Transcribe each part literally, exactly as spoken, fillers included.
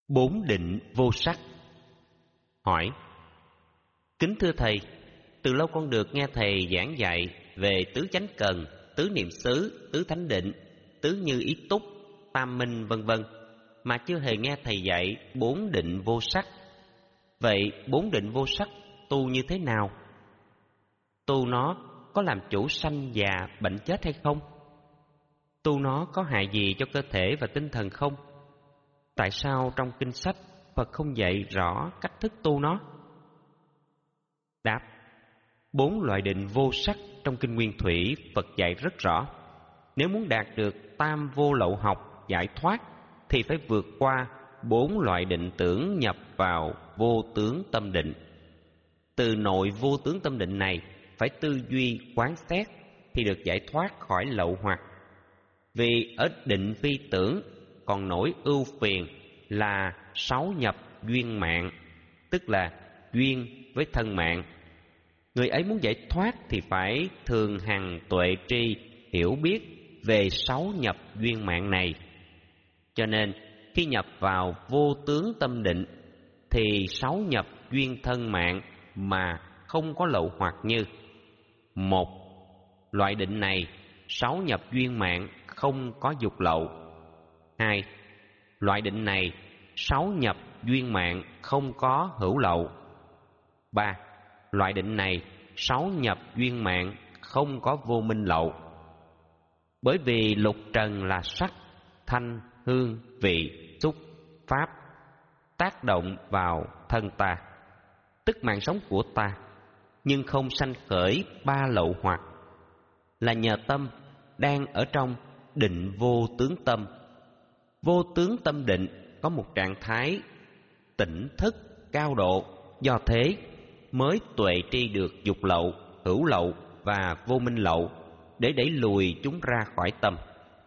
Bốn định vô sắc. Hỏi: kính thưa thầy, từ lâu con được nghe thầy giảng dạy về tứ chánh cần, tứ niệm xứ, tứ thánh định, tứ như ý túc, tam minh vân vân, mà chưa hề nghe thầy dạy bốn định vô sắc. Vậy bốn định vô sắc tu như thế nào? Tu nó có làm chủ sanh già bệnh chết hay không? Tu nó có hại gì cho cơ thể và tinh thần không? Tại sao trong kinh sách Phật không dạy rõ cách thức tu nó? Đáp: bốn loại định vô sắc trong kinh Nguyên Thủy Phật dạy rất rõ. Nếu muốn đạt được tam vô lậu học giải thoát thì phải vượt qua bốn loại định tưởng nhập vào vô tướng tâm định. Từ nội vô tướng tâm định này phải tư duy quán xét thì được giải thoát khỏi lậu hoặc. Vì ở định phi tưởng còn nổi ưu phiền là sáu nhập duyên mạng, tức là duyên với thân mạng. Người ấy muốn giải thoát thì phải thường hằng tuệ tri, hiểu biết về sáu nhập duyên mạng này. Cho nên khi nhập vào vô tướng tâm định thì sáu nhập duyên thân mạng mà không có lậu hoặc như: một, loại định này sáu nhập duyên mạng không có dục lậu. Hai, loại định này sáu nhập duyên mạng không có hữu lậu. Ba, loại định này sáu nhập duyên mạng không có vô minh lậu. Bởi vì lục trần là sắc, thanh, hương, vị, xúc, pháp tác động vào thân ta, tức mạng sống của ta, nhưng không sanh khởi ba lậu hoặc, là nhờ tâm đang ở trong định vô tướng tâm. Vô tướng tâm định có một trạng thái tỉnh thức cao độ, do thế mới tuệ tri được dục lậu, hữu lậu và vô minh lậu để đẩy lùi chúng ra khỏi tâm.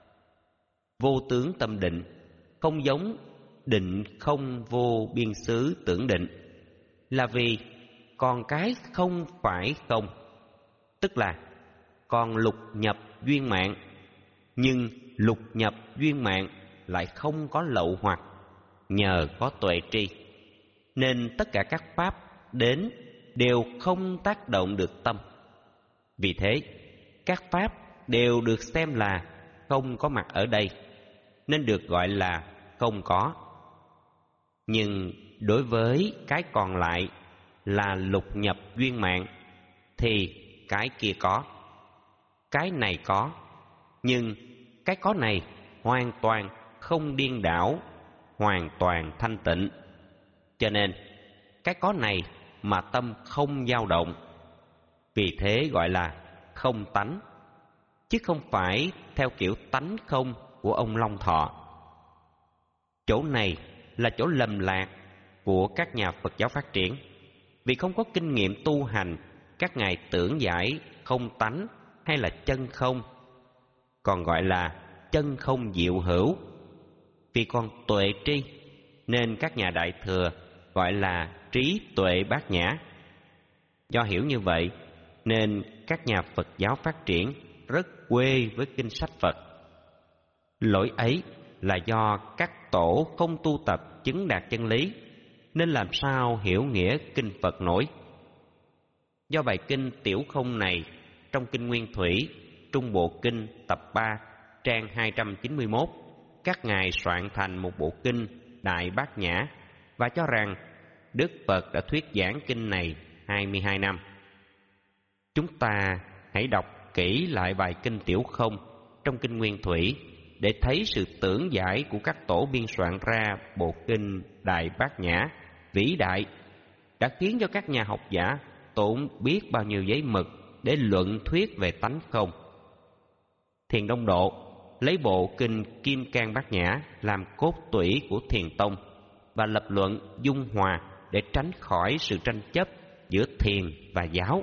Vô tướng tâm định không giống định không vô biên xứ tưởng định, là vì còn cái không phải không, tức là còn lục nhập duyên mạng, nhưng lục nhập duyên mạng lại không có lậu hoặc, nhờ có tuệ tri nên tất cả các pháp đến đều không tác động được tâm. Vì thế các pháp đều được xem là không có mặt ở đây, nên được gọi là không có. Nhưng đối với cái còn lại là lục nhập duyên mạng thì cái kia có, cái này có, nhưng cái có này hoàn toàn không điên đảo, hoàn toàn thanh tịnh. Cho nên cái có này mà tâm không dao động, vì thế gọi là không tánh, chứ không phải theo kiểu tánh không của ông Long Thọ. Chỗ này là chỗ lầm lạc của các nhà Phật giáo phát triển, vì không có kinh nghiệm tu hành. Các ngài tưởng giải không tánh hay là chân không, còn gọi là chân không diệu hữu. Vì còn tuệ tri nên các nhà Đại Thừa gọi là trí tuệ bát nhã. Do hiểu như vậy nên các nhà Phật giáo phát triển rất quê với kinh sách Phật. Lỗi ấy là do các tổ không tu tập chứng đạt chân lý, nên làm sao hiểu nghĩa kinh Phật nổi. Do bài kinh Tiểu Không này trong kinh Nguyên Thủy Trung Bộ Kinh tập ba trang hai trăm chín mươi mốt, các ngài soạn thành một bộ kinh Đại Bát Nhã và cho rằng Đức Phật đã thuyết giảng kinh này hai mươi hai năm. Chúng ta hãy đọc kỹ lại bài kinh Tiểu Không trong kinh Nguyên Thủy để thấy sự tưởng giải của các tổ biên soạn ra bộ kinh Đại Bát Nhã vĩ đại, đã khiến cho các nhà học giả tốn biết bao nhiêu giấy mực để luận thuyết về tánh không. Thiền Đông Độ lấy bộ kinh Kim Cang Bát Nhã làm cốt tủy của Thiền Tông và lập luận dung hòa để tránh khỏi sự tranh chấp giữa thiền và giáo.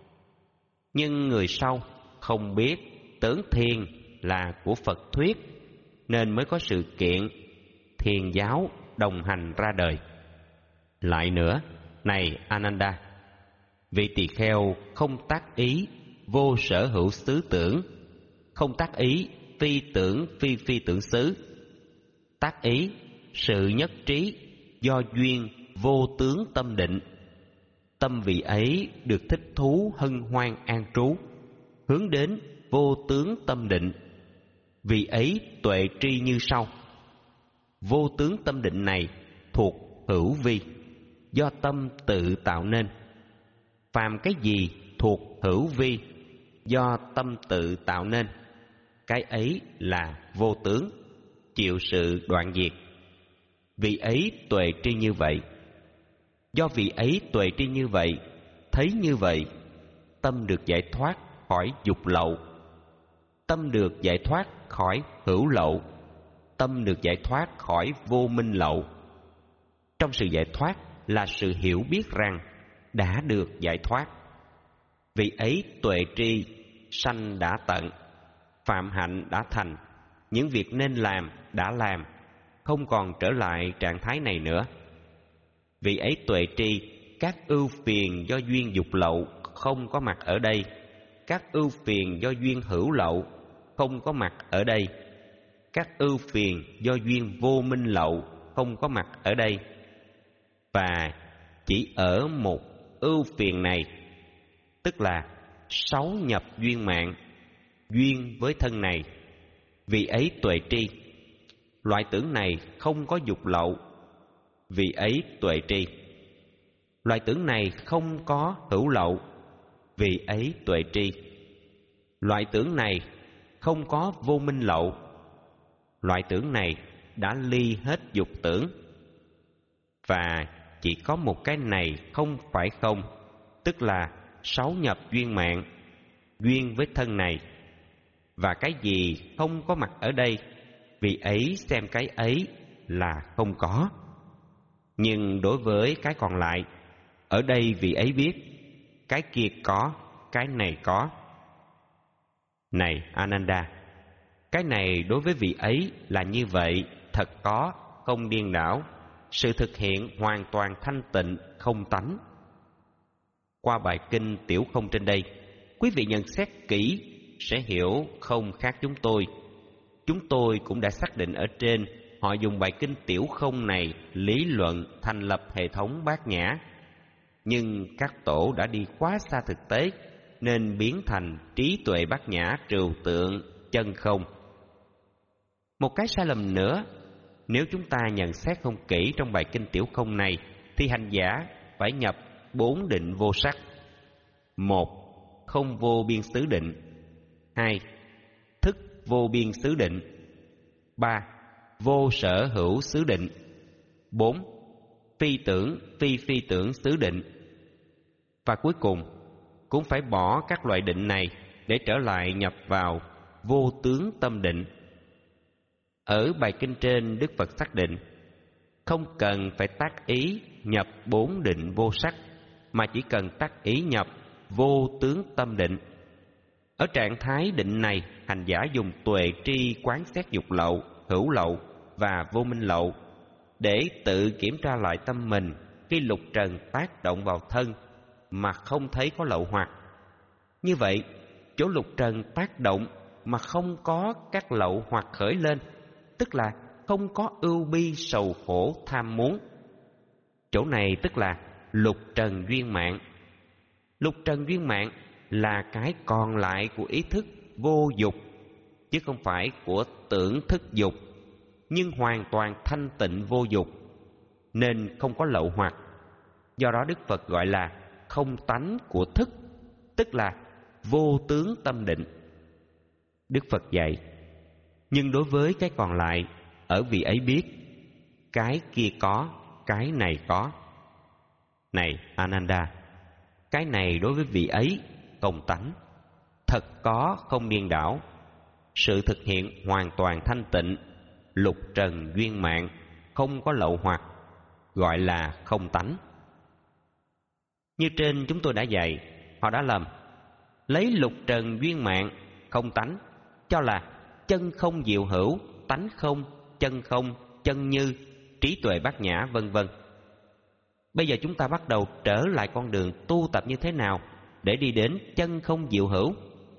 Nhưng người sau không biết, tưởng thiền là của Phật thuyết, nên mới có sự kiện thiền giáo đồng hành ra đời. Lại nữa, này Ananda, vị tỳ kheo không tác ý vô sở hữu xứ tưởng, không tác ý phi tưởng phi phi tưởng xứ. Tác ý sự nhất trí do duyên vô tướng tâm định. Tâm vị ấy được thích thú hân hoan an trú, hướng đến vô tướng tâm định. Vị ấy tuệ tri như sau. Vô tướng tâm định này thuộc hữu vi, do tâm tự tạo nên. Phàm cái gì thuộc hữu vi, do tâm tự tạo nên, cái ấy là vô tướng, chịu sự đoạn diệt. Vị ấy tuệ tri như vậy. Do vị ấy tuệ tri như vậy, thấy như vậy, tâm được giải thoát khỏi dục lậu, tâm được giải thoát khỏi hữu lậu, tâm được giải thoát khỏi vô minh lậu. Trong sự giải thoát là sự hiểu biết rằng đã được giải thoát. Vị ấy tuệ tri, sanh đã tận, phạm hạnh đã thành, những việc nên làm đã làm, không còn trở lại trạng thái này nữa. Vị ấy tuệ tri, các ưu phiền do duyên dục lậu không có mặt ở đây, các ưu phiền do duyên hữu lậu không có mặt ở đây, các ưu phiền do duyên vô minh lậu không có mặt ở đây. Và chỉ ở một ưu phiền này, tức là sáu nhập duyên mạng, duyên với thân này, vị ấy tuệ tri. Loại tưởng này không có dục lậu, vị ấy tuệ tri. Loại tưởng này không có hữu lậu, vị ấy tuệ tri. Loại tưởng này không có vô minh lậu, loại tưởng này đã ly hết dục tưởng. Và chỉ có một cái này không phải không, tức là sáu nhập duyên mạng, duyên với thân này. Và cái gì không có mặt ở đây, vị ấy xem cái ấy là không có. Nhưng đối với cái còn lại, ở đây vị ấy biết cái kia có, cái này có. Này Ananda, cái này đối với vị ấy là như vậy, thật có, không điên đảo, sự thực hiện hoàn toàn thanh tịnh, không tánh. Qua bài kinh Tiểu Không trên đây, quý vị nhận xét kỹ sẽ hiểu không khác chúng tôi. Chúng tôi cũng đã xác định ở trên, họ dùng bài kinh Tiểu Không này lý luận thành lập hệ thống bát nhã. Nhưng các tổ đã đi quá xa thực tế, nên biến thành trí tuệ bát nhã trừu tượng chân không. Một cái sai lầm nữa, nếu chúng ta nhận xét không kỹ trong bài kinh Tiểu Không này, thì hành giả phải nhập bốn định vô sắc. Một, không vô biên xứ định. Hai, thức vô biên xứ định. Ba, vô sở hữu xứ định. Bốn, phi tưởng phi phi tưởng xứ định. Và cuối cùng cũng phải bỏ các loại định này để trở lại nhập vào vô tướng tâm định. Ở bài kinh trên, Đức Phật xác định không cần phải tác ý nhập bốn định vô sắc, mà chỉ cần tác ý nhập vô tướng tâm định. Ở trạng thái định này, hành giả dùng tuệ tri quán xét dục lậu, hữu lậu và vô minh lậu để tự kiểm tra lại tâm mình khi lục trần tác động vào thân mà không thấy có lậu hoặc. Như vậy, chỗ lục trần tác động mà không có các lậu hoặc khởi lên, tức là không có ưu bi sầu khổ tham muốn. Chỗ này tức là lục trần duyên mạng. Lục trần duyên mạng là cái còn lại của ý thức vô dục, chứ không phải của tưởng thức dục, nhưng hoàn toàn thanh tịnh vô dục, nên không có lậu hoặc. Do đó Đức Phật gọi là không tánh của thức, tức là vô tướng tâm định. Đức Phật dạy, nhưng đối với cái còn lại, ở vị ấy biết cái kia có, cái này có. Này Ananda, cái này đối với vị ấy không tánh, thật có, không điên đảo, sự thực hiện hoàn toàn thanh tịnh, lục trần duyên mạng, không có lậu hoặc, gọi là không tánh. Như trên chúng tôi đã dạy, họ đã lầm, lấy lục trần duyên mạng, không tánh, cho là chân không diệu hữu, tánh không, chân không, chân như, trí tuệ bát nhã, vân vân. Bây giờ chúng ta bắt đầu trở lại con đường tu tập như thế nào để đi đến chân không diệu hữu.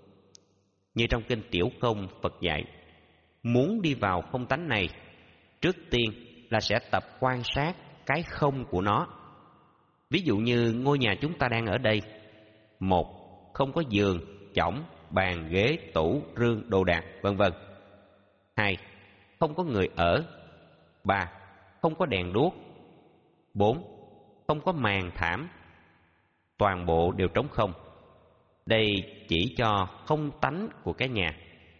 Như trong kinh Tiểu Không, Phật dạy, muốn đi vào không tánh này, trước tiên là sẽ tập quan sát cái không của nó. Ví dụ như ngôi nhà chúng ta đang ở đây. Một, không có giường, chõng, bàn, ghế, tủ, rương, đồ đạc, vân vân. Hai, không có người ở. Ba, không có đèn đuốc. Bốn, không có màn thảm. Toàn bộ đều trống không. Đây chỉ cho không tánh của cái nhà.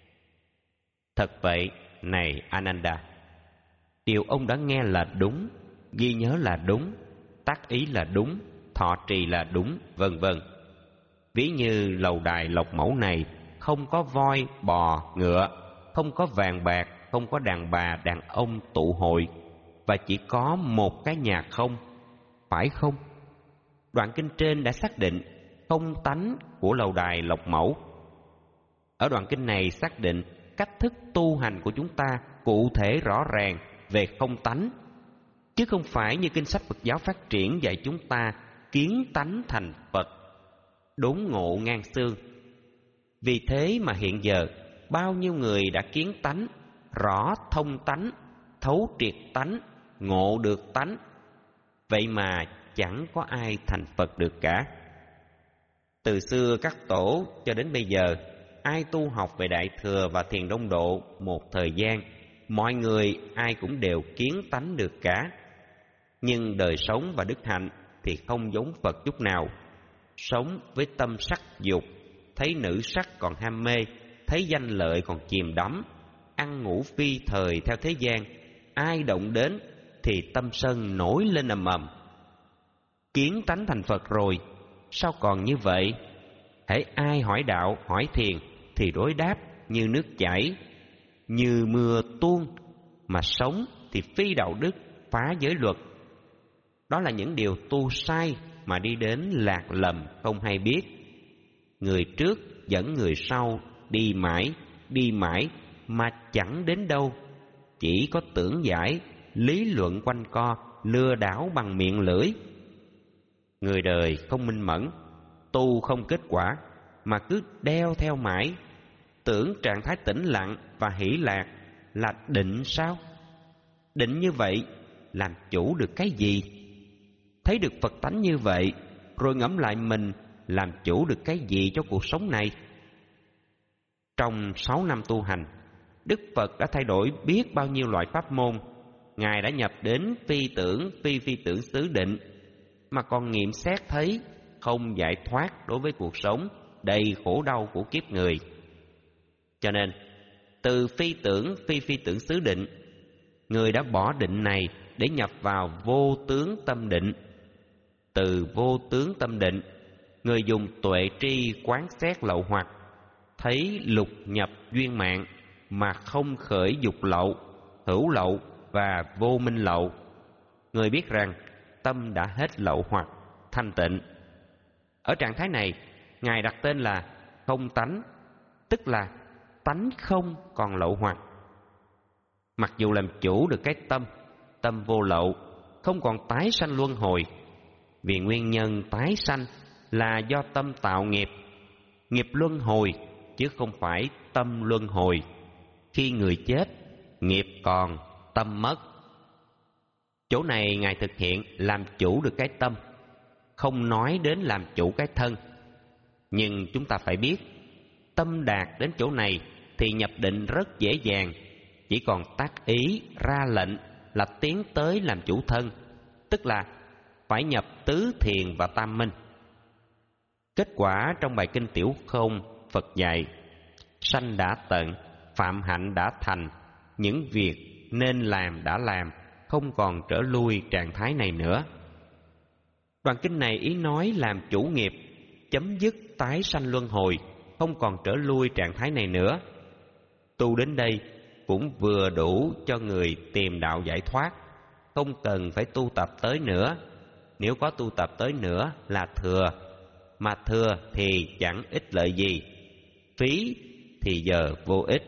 Thật vậy, này Ananda, điều ông đã nghe là đúng, ghi nhớ là đúng, tác ý là đúng, thọ trì là đúng, vân vân. Ví như lầu đài lộc mẫu này không có voi, bò, ngựa, không có vàng bạc, không có đàn bà, đàn ông tụ hội, và chỉ có một cái nhà không, phải không? Đoạn kinh trên đã xác định không tánh của lầu đài lộc mẫu. Ở đoạn kinh này xác định cách thức tu hành của chúng ta cụ thể rõ ràng về không tánh, chứ không phải như kinh sách Phật giáo phát triển dạy chúng ta kiến tánh thành Phật, đốn ngộ ngang xương. Vì thế mà hiện giờ bao nhiêu người đã kiến tánh, rõ thông tánh, thấu triệt tánh, ngộ được tánh, vậy mà chẳng có ai thành Phật được cả. Từ xưa các tổ cho đến bây giờ, ai tu học về Đại Thừa và Thiền Đông Độ một thời gian, mọi người ai cũng đều kiến tánh được cả. Nhưng đời sống và đức hạnh thì không giống Phật chút nào. Sống với tâm sắc dục, thấy nữ sắc còn ham mê, thấy danh lợi còn chìm đắm, ăn ngủ phi thời theo thế gian, ai động đến thì tâm sân nổi lên ầm ầm. Kiến tánh thành Phật rồi, sao còn như vậy? Hễ ai hỏi đạo, hỏi thiền thì đối đáp như nước chảy, như mưa tuôn, mà sống thì phi đạo đức, phá giới luật. Đó là những điều tu sai mà đi đến lạc lầm không hay biết. Người trước dẫn người sau đi mãi, đi mãi mà chẳng đến đâu, chỉ có tưởng giải, lý luận quanh co, lừa đảo bằng miệng lưỡi. Người đời không minh mẫn, tu không kết quả mà cứ đeo theo mãi, tưởng trạng thái tĩnh lặng và hỷ lạc là định sao? Định như vậy làm chủ được cái gì? Thấy được Phật tánh như vậy, rồi ngẫm lại mình làm chủ được cái gì cho cuộc sống này? Trong sáu năm tu hành, Đức Phật đã thay đổi biết bao nhiêu loại pháp môn. Ngài đã nhập đến phi tưởng, phi phi tưởng xứ định, mà còn nghiệm xét thấy không giải thoát đối với cuộc sống đầy khổ đau của kiếp người. Cho nên, từ phi tưởng, phi phi tưởng xứ định, người đã bỏ định này để nhập vào vô tướng tâm định. Từ vô tướng tâm định, người dùng tuệ tri quán xét lậu hoặc, thấy lục nhập duyên mạng mà không khởi dục lậu, hữu lậu và vô minh lậu. Người biết rằng tâm đã hết lậu hoặc, thanh tịnh. Ở trạng thái này, Ngài đặt tên là không tánh, tức là tánh không còn lậu hoặc. Mặc dù làm chủ được cái tâm, tâm vô lậu, không còn tái sanh luân hồi. Vì nguyên nhân tái sanh là do tâm tạo nghiệp, nghiệp luân hồi chứ không phải tâm luân hồi. Khi người chết, nghiệp còn, tâm mất. Chỗ này Ngài thực hiện làm chủ được cái tâm, không nói đến làm chủ cái thân. Nhưng chúng ta phải biết, tâm đạt đến chỗ này thì nhập định rất dễ dàng, chỉ còn tác ý ra lệnh là tiến tới làm chủ thân, tức là phải nhập tứ thiền và tam minh. Kết quả trong bài kinh Tiểu Không, Phật dạy: sanh đã tận, phạm hạnh đã thành, những việc nên làm đã làm, không còn trở lui trạng thái này nữa. Đoạn kinh này ý nói làm chủ nghiệp, chấm dứt tái sanh luân hồi, không còn trở lui trạng thái này nữa. Tu đến đây cũng vừa đủ cho người tìm đạo giải thoát, không cần phải tu tập tới nữa. Nếu có tu tập tới nữa là thừa, mà thừa thì chẳng ích lợi gì, phí thì giờ vô ích.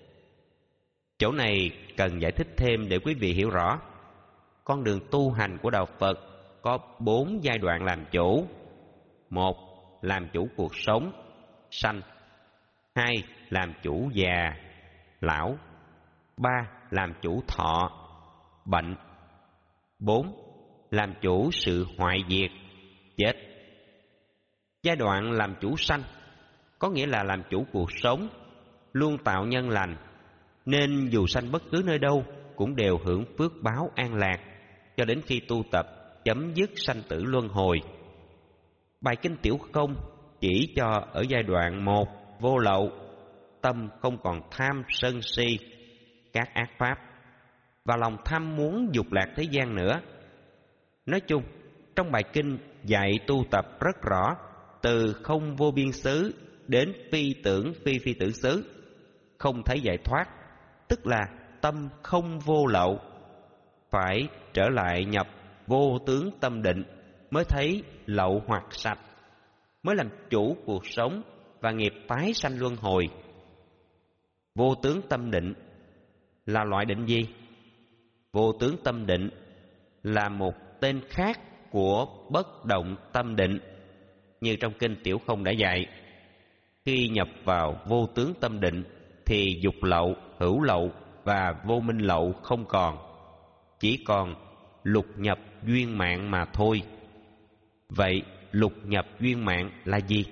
Chỗ này cần giải thích thêm để quý vị hiểu rõ. Con đường tu hành của đạo Phật có bốn giai đoạn làm chủ. Một, làm chủ cuộc sống, sanh. Hai, làm chủ già, lão. Ba, làm chủ thọ, bệnh. Bốn, làm chủ sự hoại diệt, chết. Giai đoạn làm chủ sanh có nghĩa là làm chủ cuộc sống, luôn tạo nhân lành, nên dù sanh bất cứ nơi đâu cũng đều hưởng phước báo an lạc cho đến khi tu tập chấm dứt sanh tử luân hồi. Bài kinh Tiểu Không chỉ cho ở giai đoạn một vô lậu, tâm không còn tham sân si các ác pháp và lòng tham muốn dục lạc thế gian nữa. Nói chung, trong bài kinh dạy tu tập rất rõ, từ không vô biên xứ đến phi tưởng phi phi tưởng xứ, không thấy giải thoát, tức là tâm không vô lậu, phải trở lại nhập vô tướng tâm định mới thấy lậu hoặc sạch, mới làm chủ cuộc sống và nghiệp tái sanh luân hồi. Vô tướng tâm định là loại định gì? Vô tướng tâm định là một tên khác của bất động tâm định, như trong kinh Tiểu Không đã dạy. Khi nhập vào vô tướng tâm định thì dục lậu, hữu lậu và vô minh lậu không còn, chỉ còn lục nhập duyên mạng mà thôi. Vậy lục nhập duyên mạng là gì?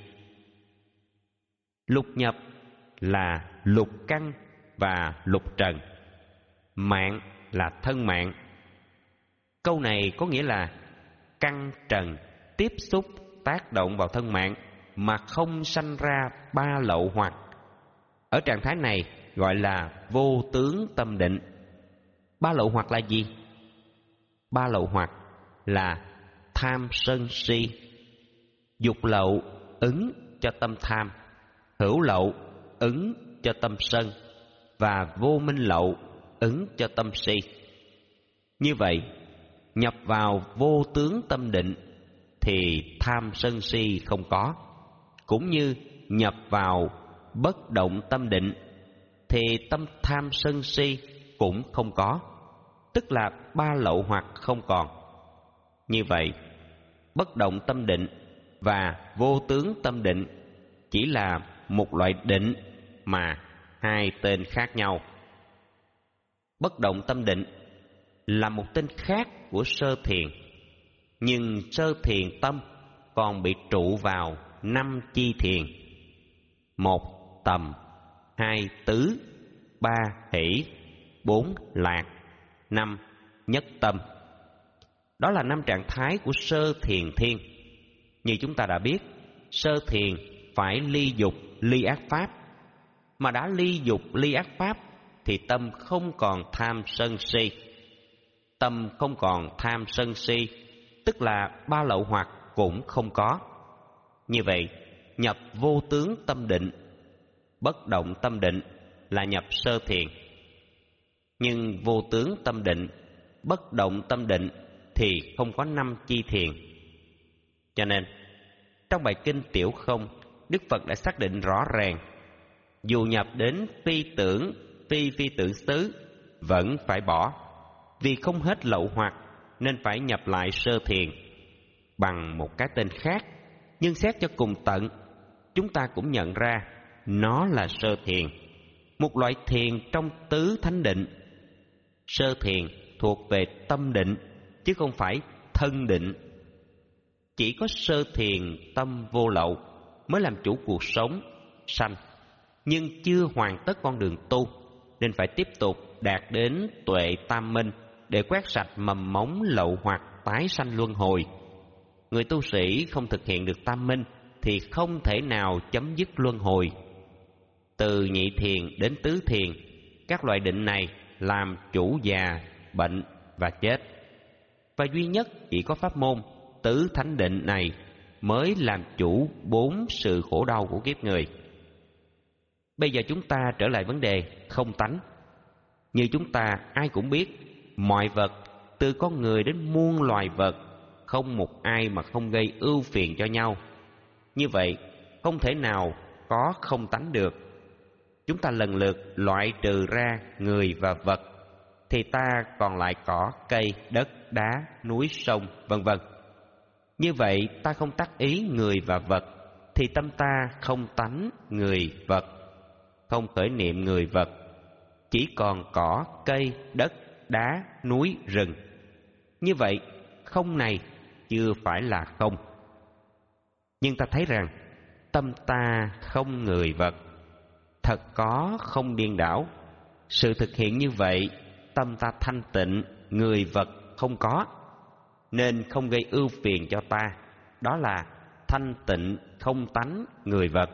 Lục nhập là lục căn và lục trần, mạng là thân mạng. Câu này có nghĩa là căn trần tiếp xúc tác động vào thân mạng mà không sanh ra ba lậu hoặc. Ở trạng thái này gọi là vô tướng tâm định. Ba lậu hoặc là gì? Ba lậu hoặc là tham sân si. Dục lậu ứng cho tâm tham, hữu lậu ứng cho tâm sân và vô minh lậu ứng cho tâm si. Như vậy, nhập vào vô tướng tâm định thì tham sân si không có, cũng như nhập vào bất động tâm định thì tâm tham sân si cũng không có, tức là ba lậu hoặc không còn. Như vậy, bất động tâm định và vô tướng tâm định chỉ là một loại định mà hai tên khác nhau. Bất động tâm định là một tên khác của sơ thiền, nhưng sơ thiền tâm còn bị trụ vào năm chi thiền: một tầm, hai tứ, ba hỷ, bốn lạc, năm nhất tâm. Đó là năm trạng thái của sơ thiền thiên. Như chúng ta đã biết, sơ thiền phải ly dục, ly ác pháp. Mà đã ly dục, ly ác pháp thì tâm không còn tham sân si. Tâm không còn tham sân si, tức là ba lậu hoặc cũng không có. Như vậy, nhập vô tướng tâm định, bất động tâm định là nhập sơ thiền. Nhưng vô tướng tâm định, bất động tâm định thì không có năm chi thiền. Cho nên, trong bài kinh Tiểu Không, Đức Phật đã xác định rõ ràng, dù nhập đến phi tưởng, phi phi tưởng xứ vẫn phải bỏ, vì không hết lậu hoặc nên phải nhập lại sơ thiền bằng một cái tên khác. Nhưng xét cho cùng tận, chúng ta cũng nhận ra nó là sơ thiền, một loại thiền trong tứ thánh định. Sơ thiền thuộc về tâm định chứ không phải thân định. Chỉ có sơ thiền tâm vô lậu mới làm chủ cuộc sống sanh, nhưng chưa hoàn tất con đường tu, nên phải tiếp tục đạt đến tuệ tam minh để quét sạch mầm móng lậu hoặc tái sanh luân hồi. Người tu sĩ không thực hiện được tam minh thì không thể nào chấm dứt luân hồi. Từ nhị thiền đến tứ thiền, các loại định này làm chủ già, bệnh và chết. Và duy nhất chỉ có pháp môn tứ thánh định này mới làm chủ bốn sự khổ đau của kiếp người. Bây giờ chúng ta trở lại vấn đề không tánh. Như chúng ta ai cũng biết, mọi vật từ con người đến muôn loài vật, không một ai mà không gây ưu phiền cho nhau. Như vậy, không thể nào có không tánh được. Chúng ta lần lượt loại trừ ra người và vật, thì ta còn lại cỏ, cây, đất, đá, núi, sông, vân vân. Như vậy, ta không tác ý người và vật, thì tâm ta không tánh người vật, không khởi niệm người vật, chỉ còn cỏ, cây, đất, đá, núi, rừng. Như vậy, không này chưa phải là không. Nhưng ta thấy rằng tâm ta không người vật, thật có không điên đảo. Sự thực hiện như vậy, tâm ta thanh tịnh, người vật không có, nên không gây ưu phiền cho ta. Đó là thanh tịnh không tánh người vật.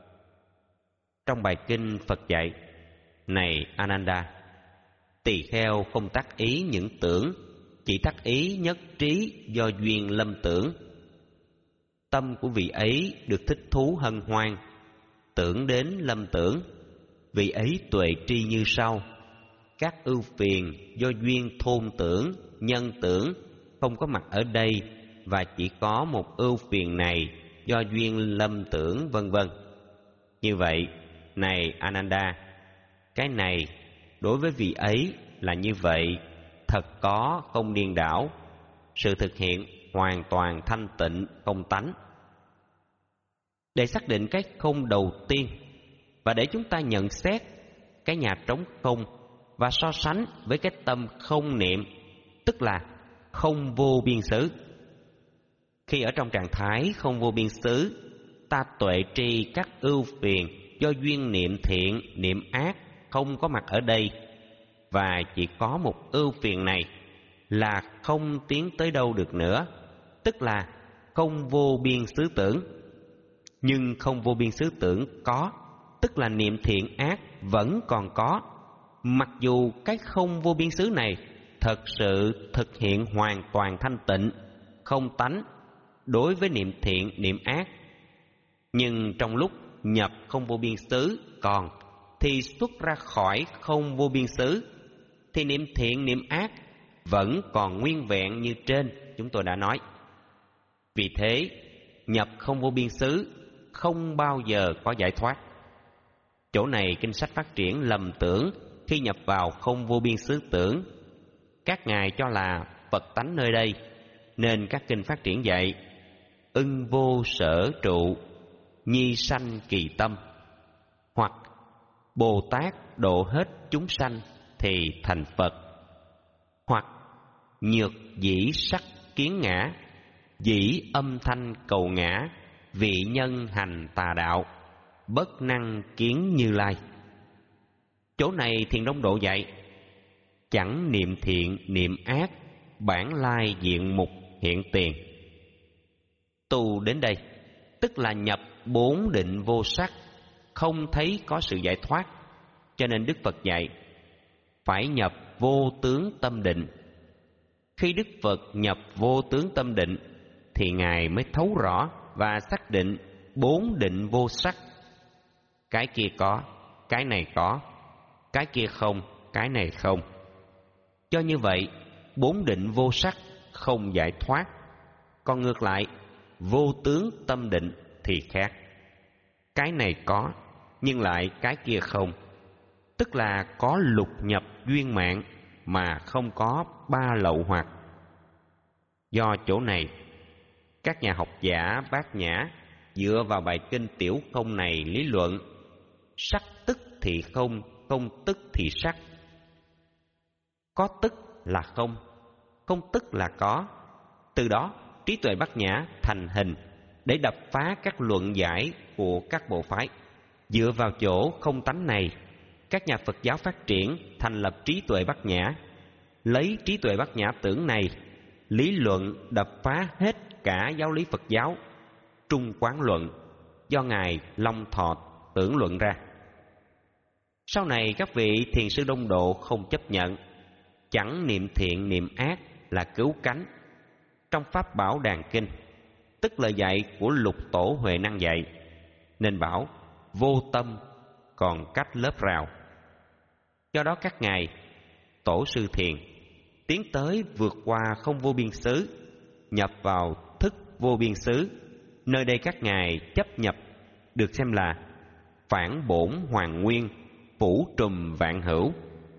Trong bài kinh Phật dạy: này Ananda, tỳ kheo không tác ý những tưởng, chỉ tác ý nhất trí do duyên lâm tưởng. Tâm của vị ấy được thích thú hân hoan, tưởng đến lâm tưởng. Vị ấy tuệ tri như sau: các ưu phiền do duyên thôn tưởng, nhân tưởng không có mặt ở đây, và chỉ có một ưu phiền này do duyên lâm tưởng, vân vân. Như vậy, này Ananda, cái này đối với vị ấy là như vậy, thật có không điên đảo. Sự thực hiện hoàn toàn thanh tịnh không tánh. Để xác định cái không đầu tiên, và để chúng ta nhận xét cái nhà trống không và so sánh với cái tâm không niệm, tức là không vô biên xứ. Khi ở trong trạng thái không vô biên xứ, ta tuệ tri các ưu phiền do duyên niệm thiện, niệm ác không có mặt ở đây, và chỉ có một ưu phiền này là không tiến tới đâu được nữa, tức là không vô biên xứ tưởng. Nhưng không vô biên xứ tưởng có, tức là niệm thiện ác vẫn còn có, mặc dù cái không vô biên xứ này thật sự thực hiện hoàn toàn thanh tịnh, không tánh đối với niệm thiện, niệm ác. Nhưng trong lúc nhập không vô biên xứ còn, thì xuất ra khỏi không vô biên xứ, thì niệm thiện, niệm ác vẫn còn nguyên vẹn như trên chúng tôi đã nói. Vì thế, nhập không vô biên xứ không bao giờ có giải thoát. Chỗ này kinh sách phát triển lầm tưởng khi nhập vào không vô biên xứ tưởng. Các ngài cho là Phật tánh nơi đây, nên các kinh phát triển dạy: ưng vô sở trụ, nhi sanh kỳ tâm, hoặc Bồ Tát độ hết chúng sanh thì thành Phật, hoặc nhược dĩ sắc kiến ngã, dĩ âm thanh cầu ngã, vị nhân hành tà đạo, bất năng kiến Như Lai. Chỗ này Thiền Đông Độ dạy: chẳng niệm thiện niệm ác, bản lai diện mục hiện tiền. Tu đến đây tức là nhập bốn định vô sắc, không thấy có sự giải thoát. Cho nên Đức Phật dạy phải nhập vô tướng tâm định. Khi Đức Phật nhập vô tướng tâm định thì Ngài mới thấu rõ và xác định bốn định vô sắc. Cái kia có, cái này có, cái kia không, cái này không. Do như vậy, bốn định vô sắc không giải thoát. Còn ngược lại, vô tướng tâm định thì khác. Cái này có, nhưng lại cái kia không. Tức là có lục nhập duyên mạng mà không có ba lậu hoặc. Do chỗ này, các nhà học giả Bát Nhã dựa vào bài kinh Tiểu Không này lý luận: sắc tức thì không, không tức thì sắc. Có tức là không, không tức là có. Từ đó, trí tuệ Bát Nhã thành hình để đập phá các luận giải của các bộ phái. Dựa vào chỗ không tánh này, các nhà Phật giáo phát triển thành lập trí tuệ Bát Nhã. Lấy trí tuệ Bát Nhã tưởng này, lý luận đập phá hết cả giáo lý Phật giáo Trung Quán Luận do Ngài Long Thọ tưởng luận ra. Sau này các vị thiền sư Đông Độ không chấp nhận chẳng niệm thiện niệm ác là cứu cánh. Trong Pháp Bảo Đàn Kinh, tức lời dạy của Lục Tổ Huệ Năng dạy, nên bảo vô tâm còn cách lớp rào. Do đó các ngài Tổ sư Thiền tiến tới vượt qua không vô biên xứ, nhập vào thức vô biên xứ. Nơi đây các ngài chấp nhập được xem là phản bổn hoàn nguyên, phủ trùm vạn hữu.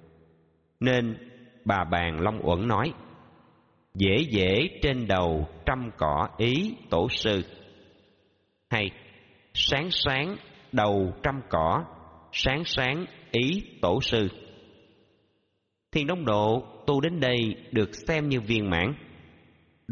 Nên Bà Bàn Long Uẩn nói: dễ dễ trên đầu trăm cỏ ý tổ sư, hay sáng sáng đầu trăm cỏ, sáng sáng ý tổ sư. Thiền Đông Độ tu đến đây được xem như viên mãn.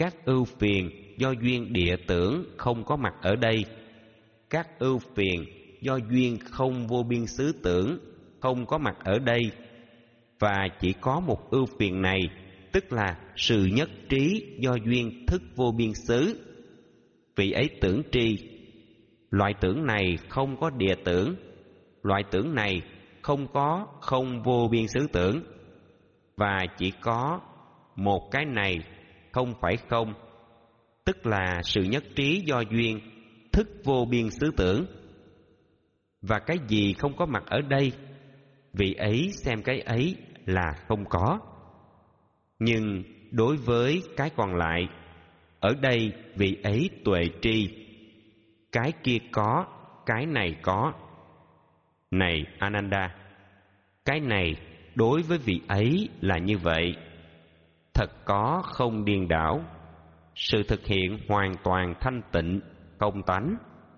các ưu phiền do duyên địa tưởng không có mặt ở đây. Các ưu phiền do duyên không vô biên xứ tưởng không có mặt ở đây. Và chỉ có một ưu phiền này, tức là sự nhất trí do duyên thức vô biên xứ. Vị ấy tưởng tri. Loại tưởng này không có địa tưởng. Loại tưởng này không có không vô biên xứ tưởng. Và chỉ có một cái này, không phải không, tức là sự nhất trí do duyên thức vô biên xứ tưởng. Và cái gì không có mặt ở đây, vị ấy xem cái ấy là không có. Nhưng đối với cái còn lại, ở đây vị ấy tuệ tri. Cái kia có, cái này có. Này Ananda, cái này đối với vị ấy là như vậy. Thật có không điên đảo. Sự thực hiện hoàn toàn thanh tịnh, không tánh.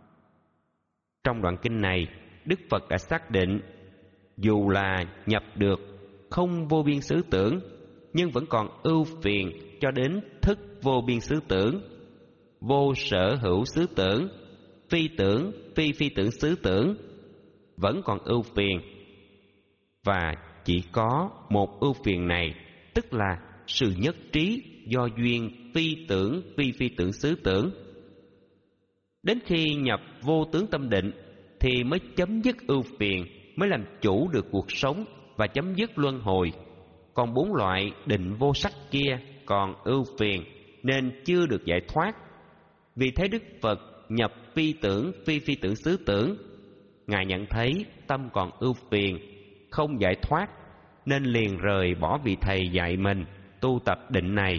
Trong đoạn kinh này, Đức Phật đã xác định, dù là nhập được không vô biên xứ tưởng, nhưng vẫn còn ưu phiền cho đến thức vô biên xứ tưởng, vô sở hữu xứ tưởng, phi tưởng, phi phi tưởng xứ tưởng, vẫn còn ưu phiền. Và chỉ có một ưu phiền này, tức là sự nhất trí do duyên phi tưởng, phi phi tưởng xứ tưởng. Đến khi nhập vô tướng tâm định thì mới chấm dứt ưu phiền, mới làm chủ được cuộc sống và chấm dứt luân hồi. Còn bốn loại định vô sắc kia còn ưu phiền nên chưa được giải thoát. Vì thế Đức Phật nhập phi tưởng, phi phi tưởng xứ tưởng. Ngài nhận thấy tâm còn ưu phiền, không giải thoát, nên liền rời bỏ vị thầy dạy mình tu tập định này.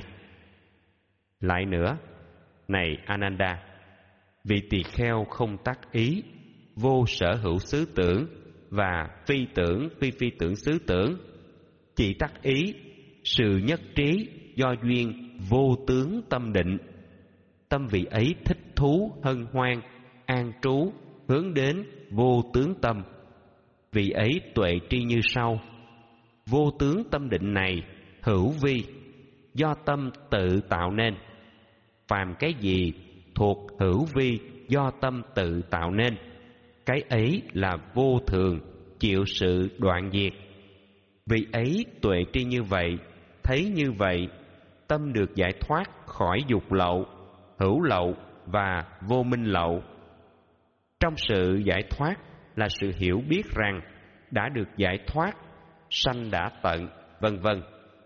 Lại nữa, này Ananda, vị tỳ kheo không tác ý, vô sở hữu xứ tưởng và phi tưởng, phi phi tưởng xứ tưởng, chỉ tác ý sự nhất trí do duyên vô tướng tâm định. Tâm vị ấy thích thú, hân hoan, an trú, hướng đến vô tướng tâm. Vị ấy tuệ tri như sau: vô tướng tâm định này hữu vi, do tâm tự tạo nên. Phàm cái gì thuộc hữu vi do tâm tự tạo nên, cái ấy là vô thường, chịu sự đoạn diệt. Vị ấy tuệ tri như vậy, thấy như vậy, tâm được giải thoát khỏi dục lậu, hữu lậu và vô minh lậu. Trong sự giải thoát là sự hiểu biết rằng đã được giải thoát, sanh đã tận, vân vân.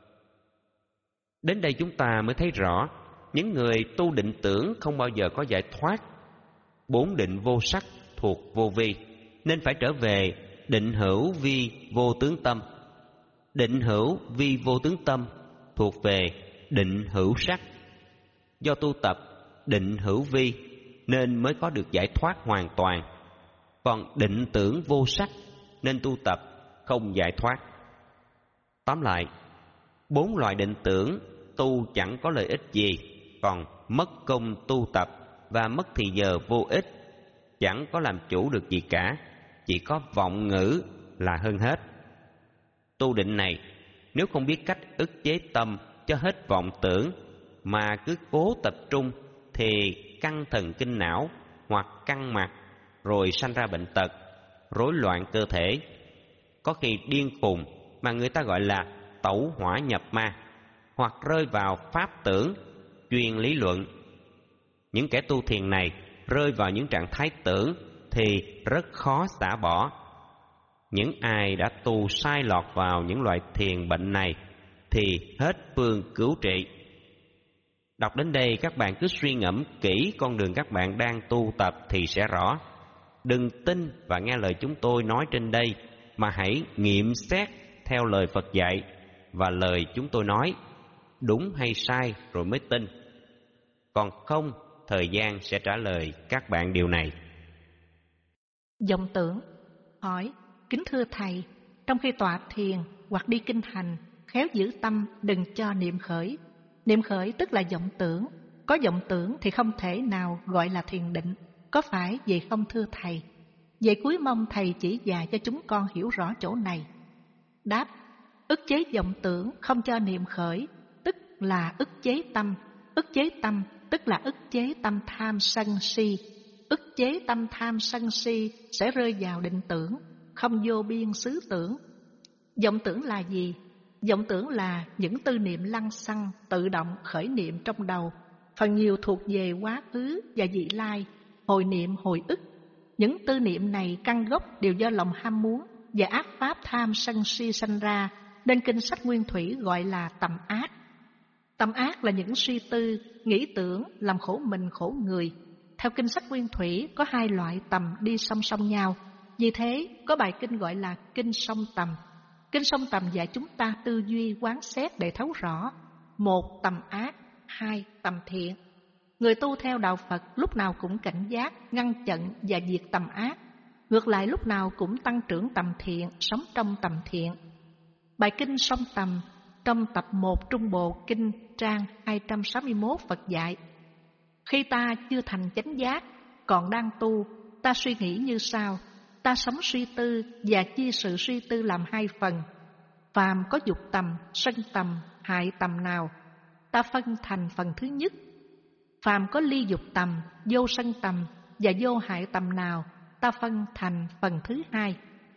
Đến đây chúng ta mới thấy rõ, những người tu định tưởng không bao giờ có giải thoát. Bốn định vô sắc thuộc vô vi, nên phải trở về định hữu vi vô tướng tâm. Định hữu vi vô tướng tâm thuộc về định hữu sắc. Do tu tập định hữu vi nên mới có được giải thoát hoàn toàn. Còn định tưởng vô sắc nên tu tập không giải thoát. Tóm lại, bốn loại định tưởng tu chẳng có lợi ích gì, còn mất công tu tập và mất thì giờ vô ích, chẳng có làm chủ được gì cả, chỉ có vọng ngữ là hơn hết. Tu định này, nếu không biết cách ức chế tâm cho hết vọng tưởng mà cứ cố tập trung thì căng thần kinh não hoặc căng mặt, rồi sanh ra bệnh tật, rối loạn cơ thể, có khi điên khùng mà người ta gọi là tẩu hỏa nhập ma, hoặc rơi vào pháp tưởng, chuyên lý luận. Những kẻ tu thiền này rơi vào những trạng thái tưởng thì rất khó xả bỏ. Những ai đã tu sai lọt vào những loại thiền bệnh này thì hết phương cứu trị. Đọc đến đây các bạn cứ suy ngẫm kỹ con đường các bạn đang tu tập thì sẽ rõ. Đừng tin và nghe lời chúng tôi nói trên đây, mà hãy nghiệm xét theo lời Phật dạy và lời chúng tôi nói, đúng hay sai rồi mới tin. Còn không, thời gian sẽ trả lời các bạn điều này. Vọng tưởng hỏi: kính thưa thầy, trong khi tọa thiền hoặc đi kinh hành, khéo giữ tâm đừng cho niệm khởi. Niệm khởi tức là vọng tưởng. Có vọng tưởng thì không thể nào gọi là thiền định. Có phải vậy không thưa thầy? Vậy cuối mong thầy chỉ dạy cho chúng con hiểu rõ chỗ này. Đáp: ức chế vọng tưởng không cho niệm khởi tức là ức chế tâm. Ức chế tâm tức là ức chế tâm tham sân si. Ức chế tâm tham sân si sẽ rơi vào định tưởng, không vô biên xứ tưởng. Vọng tưởng là gì? Vọng tưởng là những tư niệm lăng xăng tự động khởi niệm trong đầu, phần nhiều thuộc về quá khứ và vị lai, hồi niệm hồi ức. Những tư niệm này căn gốc đều do lòng ham muốn và ác pháp tham sân si sanh ra, nên kinh sách Nguyên Thủy gọi là tầm ác. Tầm ác là những suy tư, nghĩ tưởng làm khổ mình khổ người. Theo kinh sách Nguyên Thủy có hai loại tầm đi song song nhau, vì thế có bài kinh gọi là kinh song tầm. Kinh song tầm dạy chúng ta tư duy quán xét để thấu rõ: một, tầm ác; hai, tầm thiện. Người tu theo đạo Phật lúc nào cũng cảnh giác, ngăn chặn và diệt tầm ác. Ngược lại lúc nào cũng tăng trưởng tầm thiện, sống trong tầm thiện. Bài kinh song tầm trong tập một Trung Bộ Kinh trang hai trăm sáu mươi mốt Phật dạy: khi ta chưa thành chánh giác, còn đang tu, ta suy nghĩ như sau. Ta sống suy tư và chia sự suy tư làm hai phần. Phàm có dục tầm, sân tầm, hại tầm nào, ta phân thành phần thứ nhất. Phàm có ly dục tầm, vô sân tầm và vô hại tầm nào, ta phân thành phần thứ hai.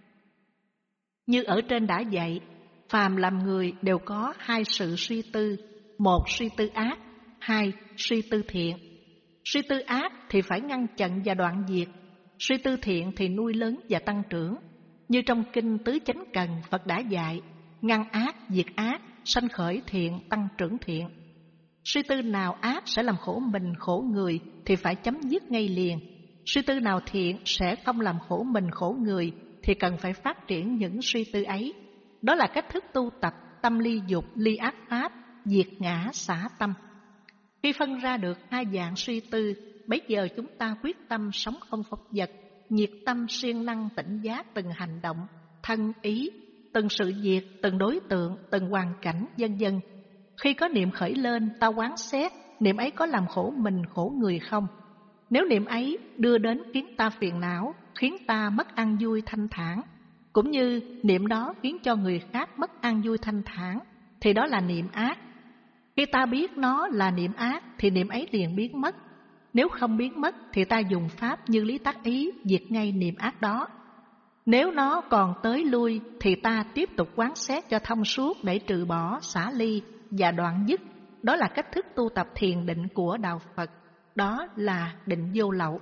Như ở trên đã dạy, phàm làm người đều có hai sự suy tư: một, suy tư ác; hai, suy tư thiện. Suy tư ác thì phải ngăn chặn và đoạn diệt, suy tư thiện thì nuôi lớn và tăng trưởng. Như trong kinh Tứ Chánh Cần, Phật đã dạy: ngăn ác, diệt ác, sanh khởi thiện, tăng trưởng thiện. Suy tư nào ác sẽ làm khổ mình khổ người thì phải chấm dứt ngay liền. Suy tư nào thiện sẽ không làm khổ mình khổ người thì cần phải phát triển những suy tư ấy. Đó là cách thức tu tập tâm ly dục, ly ác pháp, diệt ngã, xả tâm. Khi phân ra được hai dạng suy tư, bấy giờ chúng ta quyết tâm sống không phóng dật, nhiệt tâm siêng năng tỉnh giác từng hành động, thân ý, từng sự việc, từng đối tượng, từng hoàn cảnh, vân vân. Khi có niệm khởi lên, ta quán xét niệm ấy có làm khổ mình khổ người không. Nếu niệm ấy đưa đến khiến ta phiền não, khiến ta mất an vui thanh thản, cũng như niệm đó khiến cho người khác mất an vui thanh thản, thì đó là niệm ác. Khi ta biết nó là niệm ác thì niệm ấy liền biến mất. Nếu không biến mất thì ta dùng pháp như lý tác ý diệt ngay niệm ác đó. Nếu nó còn tới lui thì ta tiếp tục quán xét cho thông suốt để trừ bỏ, xả ly và đoạn dứt. Đó là cách thức tu tập thiền định của đạo Phật. Đó là định vô lậu.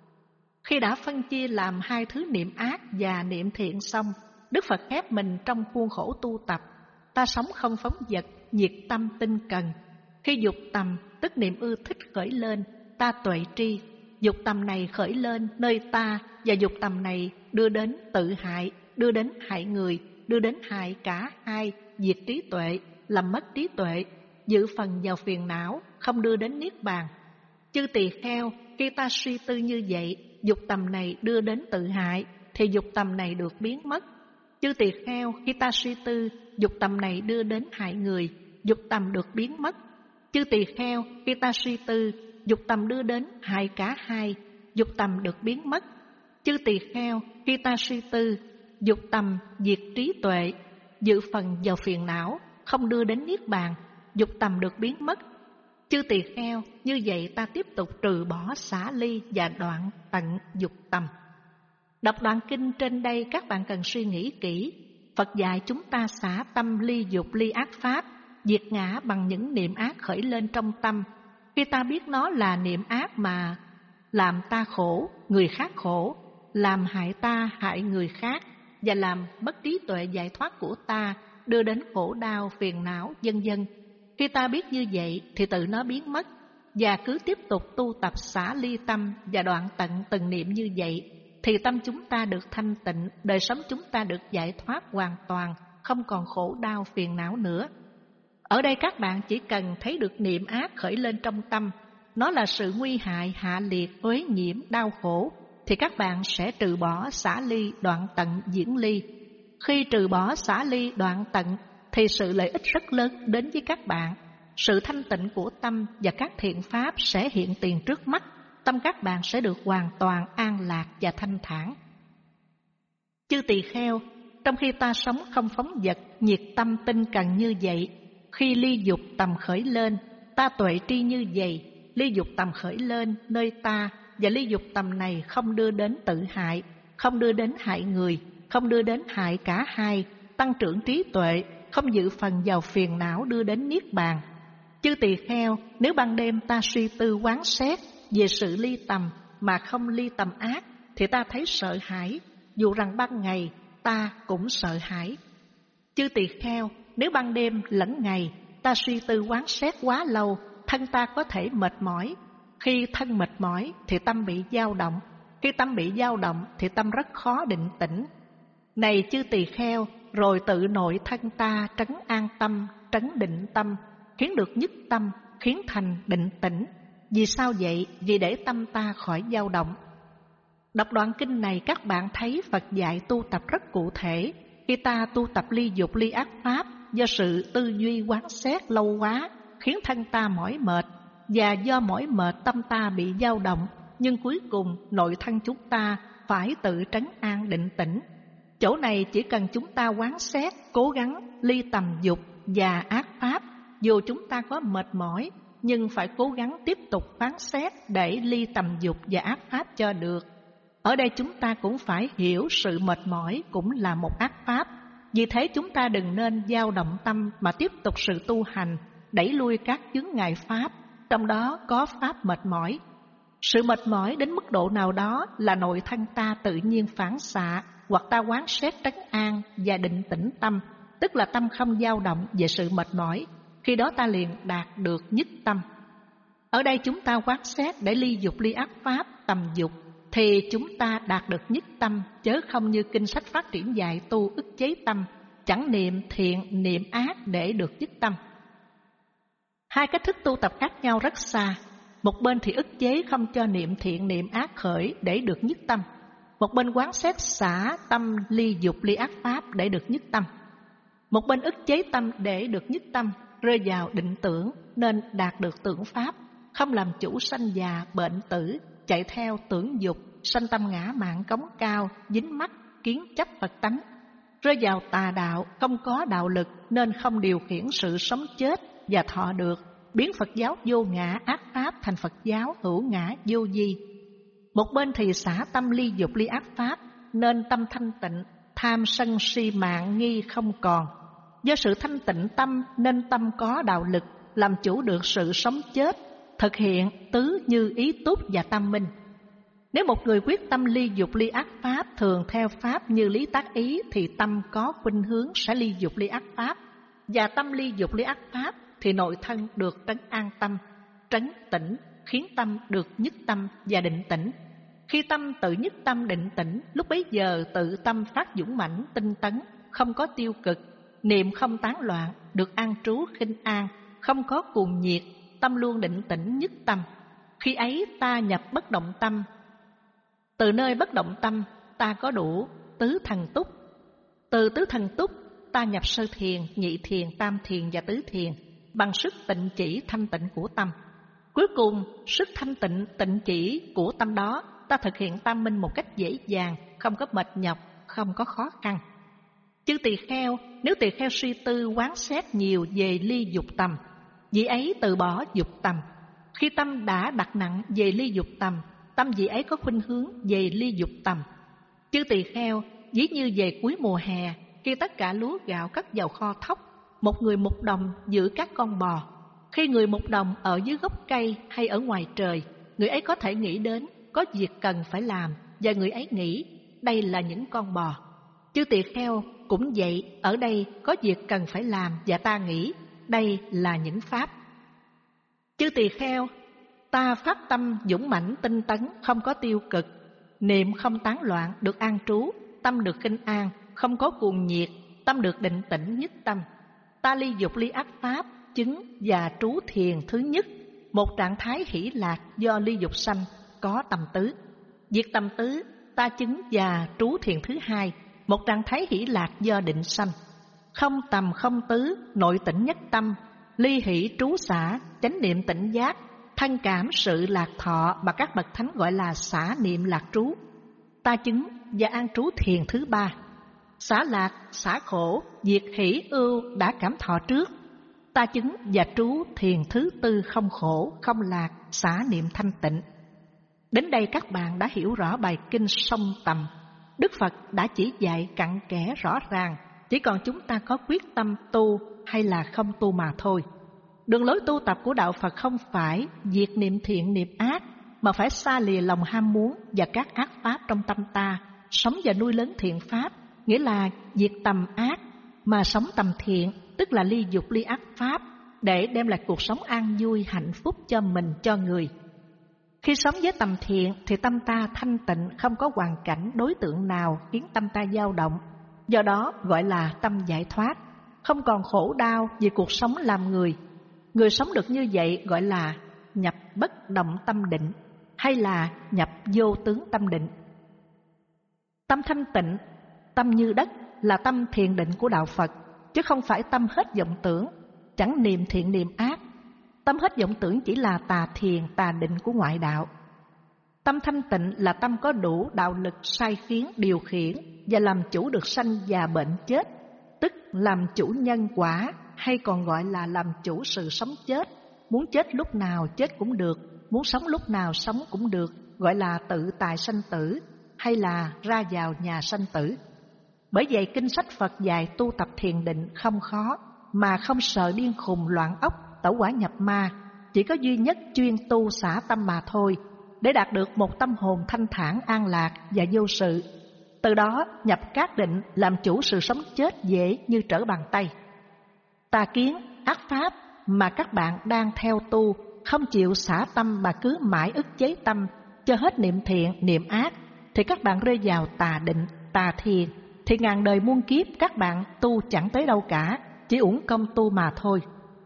Khi đã phân chia làm hai thứ niệm ác và niệm thiện xong, Đức Phật ép mình trong khuôn khổ tu tập. Ta sống không phóng dật, nhiệt tâm tinh cần. Khi dục tầm tức niệm ưa thích khởi lên, ta tuệ tri. Dục tầm này khởi lên nơi ta và dục tầm này đưa đến tự hại, đưa đến hại người, đưa đến hại cả hai, diệt trí tuệ, làm mất trí tuệ, dự phần vào phiền não, không đưa đến niết bàn. Chư tỳ kheo, khi ta suy tư như vậy, dục tầm này đưa đến tự hại, thì dục tầm này được biến mất. Chư tỳ kheo, khi ta suy tư, dục tầm này đưa đến hại người, dục tầm được biến mất. Chư tỳ kheo, khi ta suy tư, dục tầm đưa đến hại cả hai, dục tầm được biến mất. Chư tỳ kheo, khi ta suy tư, dục tầm diệt trí tuệ, dự phần vào phiền não, không đưa đến niết bàn, dục tầm được biến mất. Chư tỳ kheo, như vậy ta tiếp tục trừ bỏ, xả ly và đoạn tận dục tầm. Đọc đoạn kinh trên đây các bạn cần suy nghĩ kỹ. Phật dạy chúng ta xả tâm ly dục, ly ác pháp, diệt ngã bằng những niệm ác khởi lên trong tâm. Khi ta biết nó là niệm ác mà làm ta khổ, người khác khổ, làm hại ta, hại người khác và làm mất trí tuệ giải thoát của ta, đưa đến khổ đau, phiền não, vân vân. Khi ta biết như vậy thì tự nó biến mất, và cứ tiếp tục tu tập xả ly tâm và đoạn tận từng niệm như vậy, thì tâm chúng ta được thanh tịnh, đời sống chúng ta được giải thoát hoàn toàn, không còn khổ đau, phiền não nữa. Ở đây các bạn chỉ cần thấy được niệm ác khởi lên trong tâm, nó là sự nguy hại, hạ liệt, uế nhiễm, đau khổ, thì các bạn sẽ trừ bỏ, xả ly, đoạn tận, diễn ly. Khi trừ bỏ, xả ly, đoạn tận thì sự lợi ích rất lớn đến với các bạn. Sự thanh tịnh của tâm và các thiện pháp sẽ hiện tiền trước mắt. Tâm các bạn sẽ được hoàn toàn an lạc và thanh thản. Chư tỳ kheo, trong khi ta sống không phóng dật, nhiệt tâm tinh cần như vậy, khi ly dục tầm khởi lên, Ta tuệ tri như vậy, ly dục tầm khởi lên nơi ta, và ly dục tầm này không đưa đến tự hại, không đưa đến hại người, không đưa đến hại cả hai, tăng trưởng trí tuệ, không dự phần vào phiền não đưa đến niết bàn. Chư tỳ kheo, nếu ban đêm ta suy tư quán xét về sự ly tầm mà không ly tầm ác, thì ta thấy sợ hãi, dù rằng ban ngày ta cũng sợ hãi. Chư tỳ kheo, nếu ban đêm lẫn ngày ta suy tư quán xét quá lâu, thân ta có thể mệt mỏi. Khi thân mệt mỏi thì tâm bị dao động, khi tâm bị dao động thì tâm rất khó định tĩnh. Này chư tỳ kheo, rồi tự nội thân ta trấn an tâm, trấn định tâm, khiến được nhất tâm, khiến thành định tĩnh. Vì sao vậy? Vì để tâm ta khỏi dao động. Đọc đoạn kinh này các bạn thấy Phật dạy tu tập rất cụ thể. Khi ta tu tập ly dục ly ác pháp, do sự tư duy quán xét lâu quá khiến thân ta mỏi mệt, và do mỏi mệt tâm ta bị dao động, nhưng cuối cùng nội thân chúng ta phải tự trấn an định tĩnh. Chỗ này chỉ cần chúng ta quán xét, cố gắng ly tầm dục và ác pháp, dù chúng ta có mệt mỏi nhưng phải cố gắng tiếp tục quán xét để ly tầm dục và ác pháp cho được. Ở đây chúng ta cũng phải hiểu sự mệt mỏi cũng là một ác pháp. Vì thế chúng ta đừng nên dao động tâm mà tiếp tục sự tu hành, đẩy lui các chướng ngại pháp, trong đó có pháp mệt mỏi. Sự mệt mỏi đến mức độ nào đó là nội thân ta tự nhiên phản xạ, hoặc ta quán xét trấn an và định tĩnh tâm, tức là tâm không dao động về sự mệt mỏi. Khi đó ta liền đạt được nhất tâm. Ở đây chúng ta quán xét để ly dục ly ác pháp, tầm dục, thì chúng ta đạt được nhất tâm, chớ không như kinh sách phát triển dạy tu ức chế tâm, chẳng niệm thiện niệm ác để được nhất tâm. Hai cách thức tu tập khác nhau rất xa. Một bên thì ức chế không cho niệm thiện niệm ác khởi để được nhất tâm, một bên quán xét xả tâm ly dục ly ác pháp để được nhất tâm. Một bên ức chế tâm để được nhất tâm, rơi vào định tưởng nên đạt được tưởng pháp, không làm chủ sanh già bệnh tử, chạy theo tưởng dục, sanh tâm ngã mạn cống cao, dính mắc kiến chấp Phật tánh. Rơi vào tà đạo, không có đạo lực nên không điều khiển sự sống chết và thọ được, biến Phật giáo vô ngã ác pháp thành Phật giáo hữu ngã vô vi. Một bên thì xả tâm ly dục ly ác pháp, nên tâm thanh tịnh, tham sân si mạng nghi không còn. Do sự thanh tịnh tâm nên tâm có đạo lực, làm chủ được sự sống chết, thực hiện tứ như ý túc và tam minh. Nếu một người quyết tâm ly dục ly ác pháp, thường theo pháp như lý tác ý, thì tâm có khuynh hướng sẽ ly dục ly ác pháp, và tâm ly dục ly ác pháp thì nội thân được trấn an tâm, trấn tĩnh, khiến tâm được nhất tâm và định tĩnh. Khi tâm tự nhất tâm định tĩnh, lúc bấy giờ tự tâm phát dũng mãnh tinh tấn, không có tiêu cực, niệm không tán loạn, được an trú khinh an, không có cuồng nhiệt, tâm luôn định tĩnh nhất tâm. Khi ấy ta nhập bất động tâm. Từ nơi bất động tâm ta có đủ tứ thần túc. Từ tứ thần túc ta nhập sơ thiền, nhị thiền, tam thiền và tứ thiền bằng sức tịnh chỉ thanh tịnh của tâm. Cuối cùng sức thanh tịnh tịnh chỉ của tâm đó ta thực hiện tam minh một cách dễ dàng, không có mệt nhọc, không có khó khăn. Chư tỳ kheo, nếu tỳ kheo suy tư quán xét nhiều về ly dục tầm, vị ấy từ bỏ dục tầm. Khi tâm đã đặt nặng về ly dục tầm, tâm vị ấy có khuynh hướng về ly dục tầm. Chư tỳ kheo, ví như về cuối mùa hè, khi tất cả lúa gạo cất vào kho thóc, một người mục đồng giữ các con bò. Khi người mục đồng ở dưới gốc cây hay ở ngoài trời, người ấy có thể nghĩ đến có việc cần phải làm, và người ấy nghĩ đây là những con bò. Chư tỳ kheo cũng vậy, ở đây có việc cần phải làm và ta nghĩ đây là những pháp. Chư tỳ kheo, ta phát tâm dũng mãnh tinh tấn, không có tiêu cực, niệm không tán loạn, được an trú, tâm được kinh an, không có cuồng nhiệt, tâm được định tĩnh nhất tâm. Ta ly dục ly ác pháp, chứng và trú thiền thứ nhất, một trạng thái hỷ lạc do ly dục sanh, có tầm tứ. Việc tầm tứ ta chứng và trú thiền thứ hai, một trạng thái hỷ lạc do định sanh. Không tầm không tứ, nội tĩnh nhất tâm, ly hỷ trú xả, chánh niệm tỉnh giác, thân cảm sự lạc thọ mà các bậc thánh gọi là xả niệm lạc trú. Ta chứng và an trú thiền thứ ba, xả lạc, xả khổ, diệt hỷ ưu đã cảm thọ trước. Ta chứng và trú thiền thứ tư không khổ, không lạc, xả niệm thanh tịnh. Đến đây các bạn đã hiểu rõ bài kinh Song Tầm. Đức Phật đã chỉ dạy cặn kẽ rõ ràng, chỉ còn chúng ta có quyết tâm tu hay là không tu mà thôi. Đường lối tu tập của Đạo Phật không phải diệt niệm thiện niệm ác, mà phải xa lìa lòng ham muốn và các ác pháp trong tâm ta, sống và nuôi lớn thiện pháp, nghĩa là diệt tầm ác, mà sống tầm thiện, tức là ly dục ly ác pháp, để đem lại cuộc sống an vui hạnh phúc cho mình, cho người. Khi sống với tầm thiện thì tâm ta thanh tịnh, không có hoàn cảnh đối tượng nào khiến tâm ta dao động. Do đó gọi là tâm giải thoát, không còn khổ đau vì cuộc sống làm người. Người sống được như vậy gọi là nhập bất động tâm định, hay là nhập vô tướng tâm định. Tâm thanh tịnh, tâm như đất là tâm thiền định của Đạo Phật, chứ không phải tâm hết vọng tưởng, chẳng niệm thiện niệm ác. Tâm hết vọng tưởng chỉ là tà thiền, tà định của ngoại đạo. Tâm thanh tịnh là tâm có đủ đạo lực sai khiến, điều khiển và làm chủ được sanh già bệnh chết, tức làm chủ nhân quả, hay còn gọi là làm chủ sự sống chết. Muốn chết lúc nào chết cũng được, muốn sống lúc nào sống cũng được, gọi là tự tại sanh tử, hay là ra vào nhà sanh tử. Bởi vậy kinh sách Phật dạy tu tập thiền định không khó, mà không sợ điên khùng loạn óc, tẩu hỏa nhập ma, chỉ có duy nhất chuyên tu xả tâm mà thôi, để đạt được một tâm hồn thanh thản an lạc và vô sự. Từ đó nhập các định, làm chủ sự sống chết dễ như trở bàn tay. Tà kiến, ác pháp mà các bạn đang theo tu, không chịu xả tâm mà cứ mãi ức chế tâm, cho hết niệm thiện, niệm ác, thì các bạn rơi vào tà định, tà thiền, thì ngàn đời muôn kiếp các bạn tu chẳng tới đâu cả, chỉ uổng công tu mà thôi.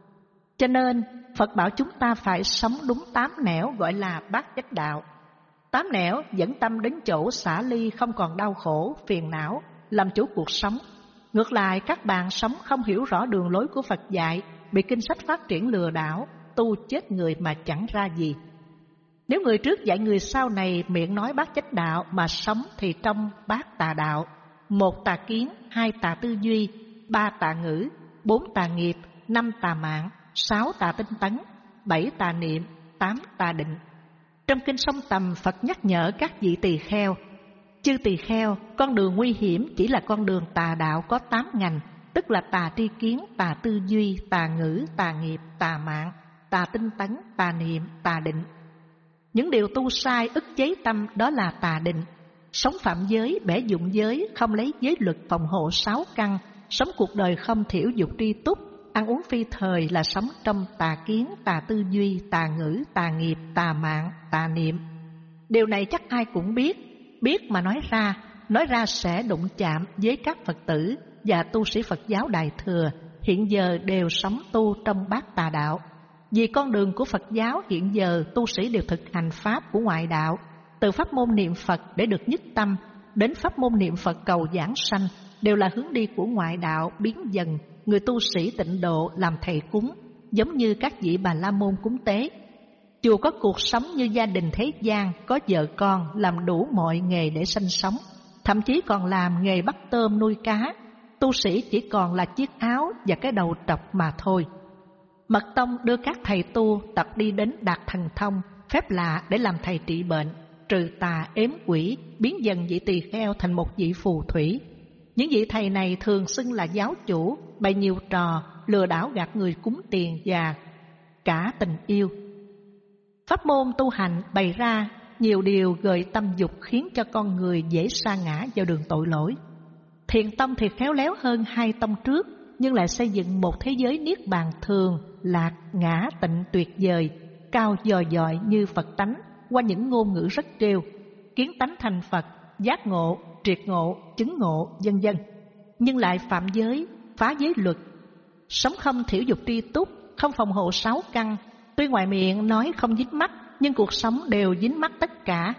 Cho nên Phật bảo chúng ta phải sống đúng tám nẻo, gọi là bát chánh đạo. Tám nẻo dẫn tâm đến chỗ xả ly, không còn đau khổ, phiền não, làm chủ cuộc sống. Ngược lại, các bạn sống không hiểu rõ đường lối của Phật dạy, bị kinh sách phát triển lừa đảo, tu chết người mà chẳng ra gì. Nếu người trước dạy người sau này miệng nói bát chánh đạo mà sống thì trong bát tà đạo: một tà kiến, hai tà tư duy, ba tà ngữ, bốn tà nghiệp, năm tà mạng, sáu tà tinh tấn, bảy tà niệm, tám tà định. Trong kinh Song Tầm, Phật nhắc nhở các vị tỳ kheo: chư tỳ kheo, con đường nguy hiểm chỉ là con đường tà đạo có tám ngành, tức là tà tri kiến, tà tư duy, tà ngữ, tà nghiệp, tà mạng, tà tinh tấn, tà niệm, tà định. Những điều tu sai ức chế tâm đó là tà định. Sống phạm giới, bẻ dụng giới, không lấy giới luật phòng hộ sáu căn, sống cuộc đời không thiểu dục tri túc, ăn uống phi thời là sống trong tà kiến, tà tư duy, tà ngữ, tà nghiệp, tà mạng, tà niệm. Điều này chắc ai cũng biết, biết mà nói ra, nói ra sẽ đụng chạm với các Phật tử và tu sĩ Phật giáo Đại Thừa hiện giờ đều sống tu trong bát tà đạo. Vì con đường của Phật giáo hiện giờ tu sĩ đều thực hành pháp của ngoại đạo, từ pháp môn niệm Phật để được nhất tâm đến pháp môn niệm Phật cầu giảng sanh, đều là hướng đi của ngoại đạo biến dần. Người tu sĩ tịnh độ làm thầy cúng, giống như các vị Bà La Môn cúng tế. Chùa có cuộc sống như gia đình thế gian, có vợ con, làm đủ mọi nghề để sinh sống, thậm chí còn làm nghề bắt tôm nuôi cá. Tu sĩ chỉ còn là chiếc áo và cái đầu trọc mà thôi. Mật tông đưa các thầy tu tập đi đến đạt thần thông, phép lạ để làm thầy trị bệnh, trừ tà ếm quỷ, biến dần vị tỳ kheo thành một vị phù thủy. Những vị thầy này thường xưng là giáo chủ, bày nhiều trò lừa đảo gạt người cúng tiền và cả tình yêu. Pháp môn tu hành bày ra nhiều điều gợi tâm dục, khiến cho con người dễ sa ngã vào đường tội lỗi. Thiền tông thì khéo léo hơn hai tông trước, nhưng lại xây dựng một thế giới niết bàn thường, lạc, ngã, tịnh tuyệt vời, cao dòi dọi như Phật tánh qua những ngôn ngữ rất trêu: kiến tánh thành Phật, giác ngộ, triệt ngộ, chứng ngộ, vân vân. Nhưng lại phạm giới, phá giới luật, sống không thiểu dục tri túc, không phòng hộ sáu căn. Tuy ngoài miệng nói không dính mắc, nhưng cuộc sống đều dính mắc tất cả.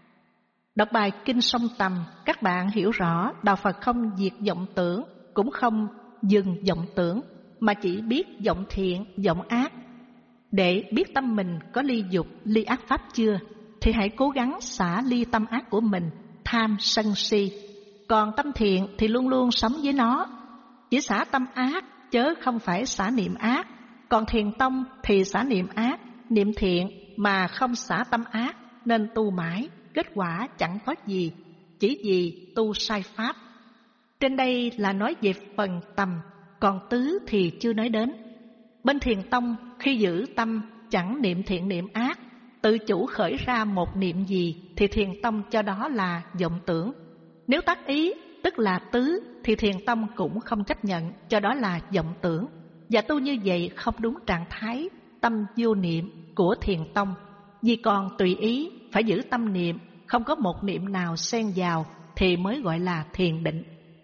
Đọc bài kinh Song Tầm, các bạn hiểu rõ Đạo Phật không diệt vọng tưởng, cũng không dừng vọng tưởng, mà chỉ biết vọng thiện, vọng ác. Để biết tâm mình có ly dục, ly ác pháp chưa, thì hãy cố gắng xả ly tâm ác của mình, tham, sân, si. Còn tâm thiện thì luôn luôn sống với nó. Chỉ xả tâm ác chớ không phải xả niệm ác. Còn thiền tông thì xả niệm ác, niệm thiện mà không xả tâm ác, nên tu mãi, kết quả chẳng có gì, chỉ vì tu sai pháp. Trên đây là nói về phần tầm, còn tứ thì chưa nói đến. Bên thiền tông khi giữ tâm chẳng niệm thiện niệm ác, tự chủ khởi ra một niệm gì thì thiền tông cho đó là vọng tưởng. Nếu tác ý tức là tứ thì thiền tông cũng không chấp nhận, cho đó là vọng tưởng. Và tu như vậy không đúng trạng thái tâm vô niệm của thiền tông, vì còn tùy ý phải giữ tâm niệm, không có một niệm nào xen vào thì mới gọi là thiền định.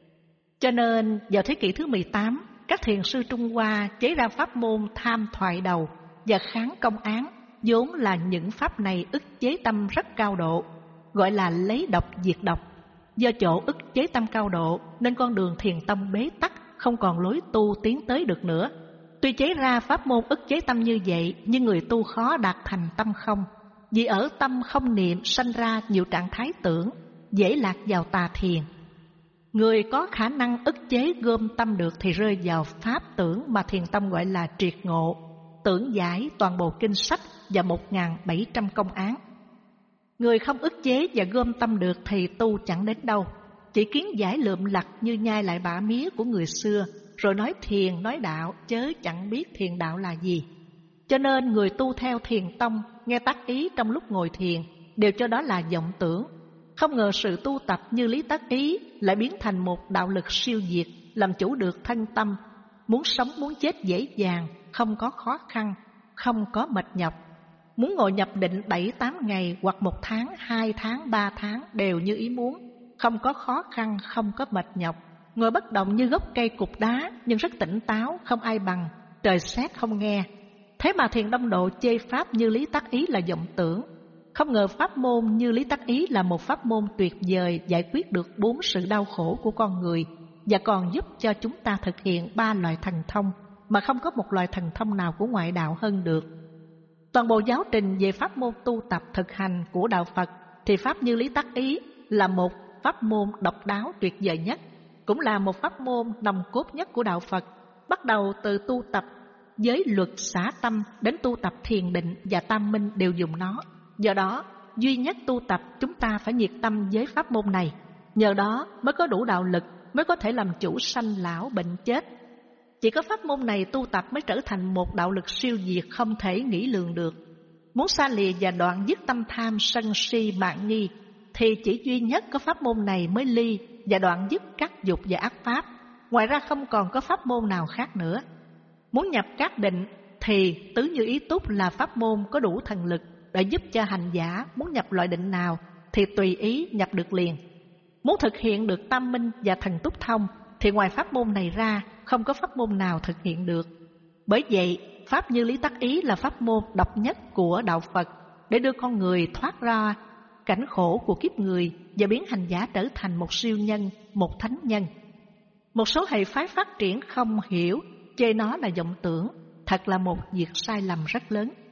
Cho nên vào thế kỷ thứ mười tám, các thiền sư Trung Hoa chế ra pháp môn tham thoại đầu và kháng công án, vốn là những pháp này ức chế tâm rất cao độ, gọi là lấy độc diệt độc. Do chỗ ức chế tâm cao độ nên con đường thiền tông bế tắc, không còn lối tu tiến tới được nữa. Tuy chế ra pháp môn ức chế tâm như vậy, nhưng người tu khó đạt thành tâm không, vì ở tâm không niệm sanh ra nhiều trạng thái tưởng, dễ lạc vào tà thiền. Người có khả năng ức chế gom tâm được thì rơi vào pháp tưởng mà thiền tông gọi là triệt ngộ, tưởng giải toàn bộ kinh sách và một nghìn bảy trăm công án. Người không ức chế và gom tâm được thì tu chẳng đến đâu, chỉ kiến giải lượm lặt như nhai lại bã mía của người xưa, rồi nói thiền nói đạo chớ chẳng biết thiền đạo là gì. Cho nên người tu theo thiền tông nghe tác ý trong lúc ngồi thiền đều cho đó là vọng tưởng. Không ngờ sự tu tập như lý tác ý lại biến thành một đạo lực siêu diệt, làm chủ được thân tâm, muốn sống muốn chết dễ dàng, không có khó khăn, không có mệt nhọc. Muốn ngồi nhập định bảy tám ngày hoặc một tháng, hai tháng, ba tháng đều như ý muốn, không có khó khăn, không có mệt nhọc. Ngồi bất động như gốc cây cục đá, nhưng rất tỉnh táo, không ai bằng, trời sét không nghe. Thế mà thiền đông độ chê pháp như lý tác ý là vọng tưởng. Không ngờ pháp môn như lý tác ý là một pháp môn tuyệt vời, giải quyết được bốn sự đau khổ của con người, và còn giúp cho chúng ta thực hiện ba loại thần thông mà không có một loại thần thông nào của ngoại đạo hơn được. Toàn bộ giáo trình về pháp môn tu tập thực hành của đạo Phật thì pháp như lý tác ý là một pháp môn độc đáo tuyệt vời nhất, cũng là một pháp môn nòng cốt nhất của đạo Phật, bắt đầu từ tu tập giới luật xả tâm đến tu tập thiền định và tam minh đều dùng nó. Do đó, duy nhất tu tập chúng ta phải nhiệt tâm với pháp môn này, nhờ đó mới có đủ đạo lực, mới có thể làm chủ sanh lão bệnh chết. Chỉ có pháp môn này tu tập mới trở thành một đạo lực siêu diệt không thể nghĩ lường được. Muốn xa lìa và đoạn dứt tâm tham sân si mạn nghi thì chỉ duy nhất có pháp môn này mới ly và đoạn dứt các dục và ác pháp. Ngoài ra không còn có pháp môn nào khác nữa. Muốn nhập các định thì tứ như ý túc là pháp môn có đủ thần lực để giúp cho hành giả muốn nhập loại định nào thì tùy ý nhập được liền. Muốn thực hiện được tam minh và thần túc thông thì ngoài pháp môn này ra không có pháp môn nào thực hiện được. Bởi vậy, pháp như lý tác ý là pháp môn độc nhất của đạo Phật để đưa con người thoát ra cảnh khổ của kiếp người và biến hành giả trở thành một siêu nhân, một thánh nhân. Một số hệ phái phát triển không hiểu, chê nó là vọng tưởng, thật là một việc sai lầm rất lớn.